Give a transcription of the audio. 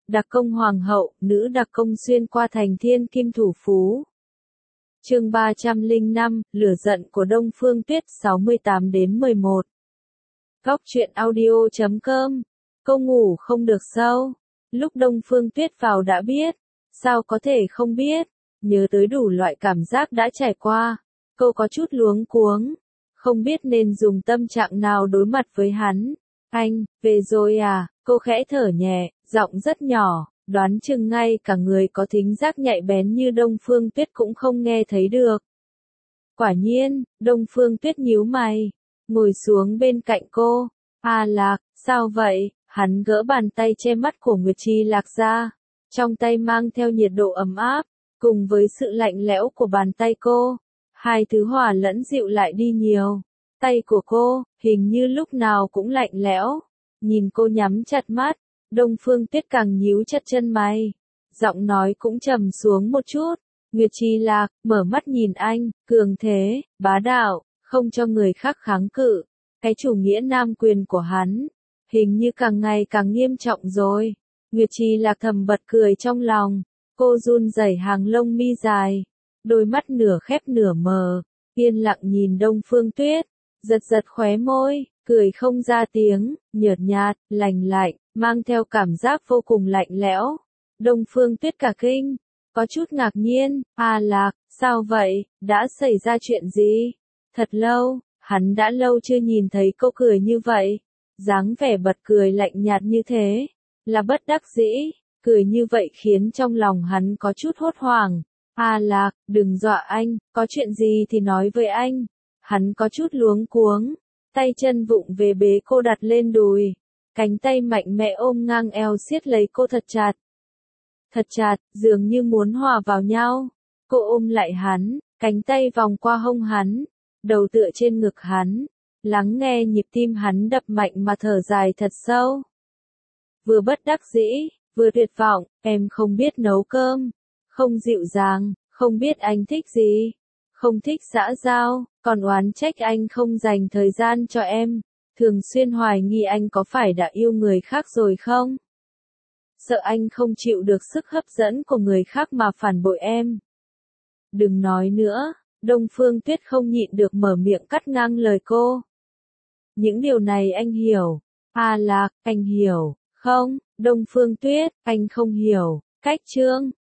Đặc công hoàng hậu, nữ đặc công xuyên qua thành thiên kim thủ phú. Chương 305, lửa giận của Đông Phương Tuyết 68-11. Góc truyện audio.com. Cô ngủ không được sao? Lúc Đông Phương Tuyết vào đã biết, sao có thể không biết, nhớ tới đủ loại cảm giác đã trải qua, cô có chút luống cuống, không biết nên dùng tâm trạng nào đối mặt với hắn. Anh, về rồi à? Cô khẽ thở nhẹ, giọng rất nhỏ, đoán chừng ngay cả người có thính giác nhạy bén như Đông Phương Tuyết cũng không nghe thấy được. Quả nhiên, Đông Phương Tuyết nhíu mày, ngồi xuống bên cạnh cô. À Lạc, sao vậy? Hắn gỡ bàn tay che mắt của Nguyệt Chi Lạc ra, trong tay mang theo nhiệt độ ấm áp, cùng với sự lạnh lẽo của bàn tay cô, hai thứ hòa lẫn dịu lại đi nhiều. Tay của cô, hình như lúc nào cũng lạnh lẽo. Nhìn cô nhắm chặt mắt, Đông Phương Tuyết càng nhíu chặt chân mày, giọng nói cũng trầm xuống một chút. Nguyệt Chi Lạc mở mắt nhìn anh, cường thế, bá đạo, không cho người khác kháng cự. Cái chủ nghĩa nam quyền của hắn, hình như càng ngày càng nghiêm trọng rồi. Nguyệt Chi Lạc thầm bật cười trong lòng, cô run rẩy hàng lông mi dài, đôi mắt nửa khép nửa mờ, yên lặng nhìn Đông Phương Tuyết, giật giật khóe môi, cười không ra tiếng, nhợt nhạt, lạnh lạnh, mang theo cảm giác vô cùng lạnh lẽo. Đông Phương Tuyết cả kinh, có chút ngạc nhiên. À Lạc, sao vậy, đã xảy ra chuyện gì? Thật lâu, hắn đã lâu chưa nhìn thấy cô cười như vậy, dáng vẻ bật cười lạnh nhạt như thế, là bất đắc dĩ, cười như vậy khiến trong lòng hắn có chút hốt hoảng. À Lạc, đừng dọa anh, có chuyện gì thì nói với anh. Hắn có chút luống cuống, tay chân vụng về bế cô đặt lên đùi, cánh tay mạnh mẽ ôm ngang eo siết lấy cô thật chặt. Thật chặt, dường như muốn hòa vào nhau. Cô ôm lại hắn, cánh tay vòng qua hông hắn, đầu tựa trên ngực hắn, lắng nghe nhịp tim hắn đập mạnh mà thở dài thật sâu. Vừa bất đắc dĩ, vừa tuyệt vọng, em không biết nấu cơm, không dịu dàng, không biết anh thích gì, không thích xã giao, còn oán trách anh không dành thời gian cho em, thường xuyên hoài nghi anh có phải đã yêu người khác rồi không? Sợ anh không chịu được sức hấp dẫn của người khác mà phản bội em. Đừng nói nữa, Đông Phương Tuyết không nhịn được mở miệng cắt ngang lời cô. Những điều này anh hiểu. À Lạc, anh hiểu, không? Đông Phương Tuyết, anh không hiểu. Cách chương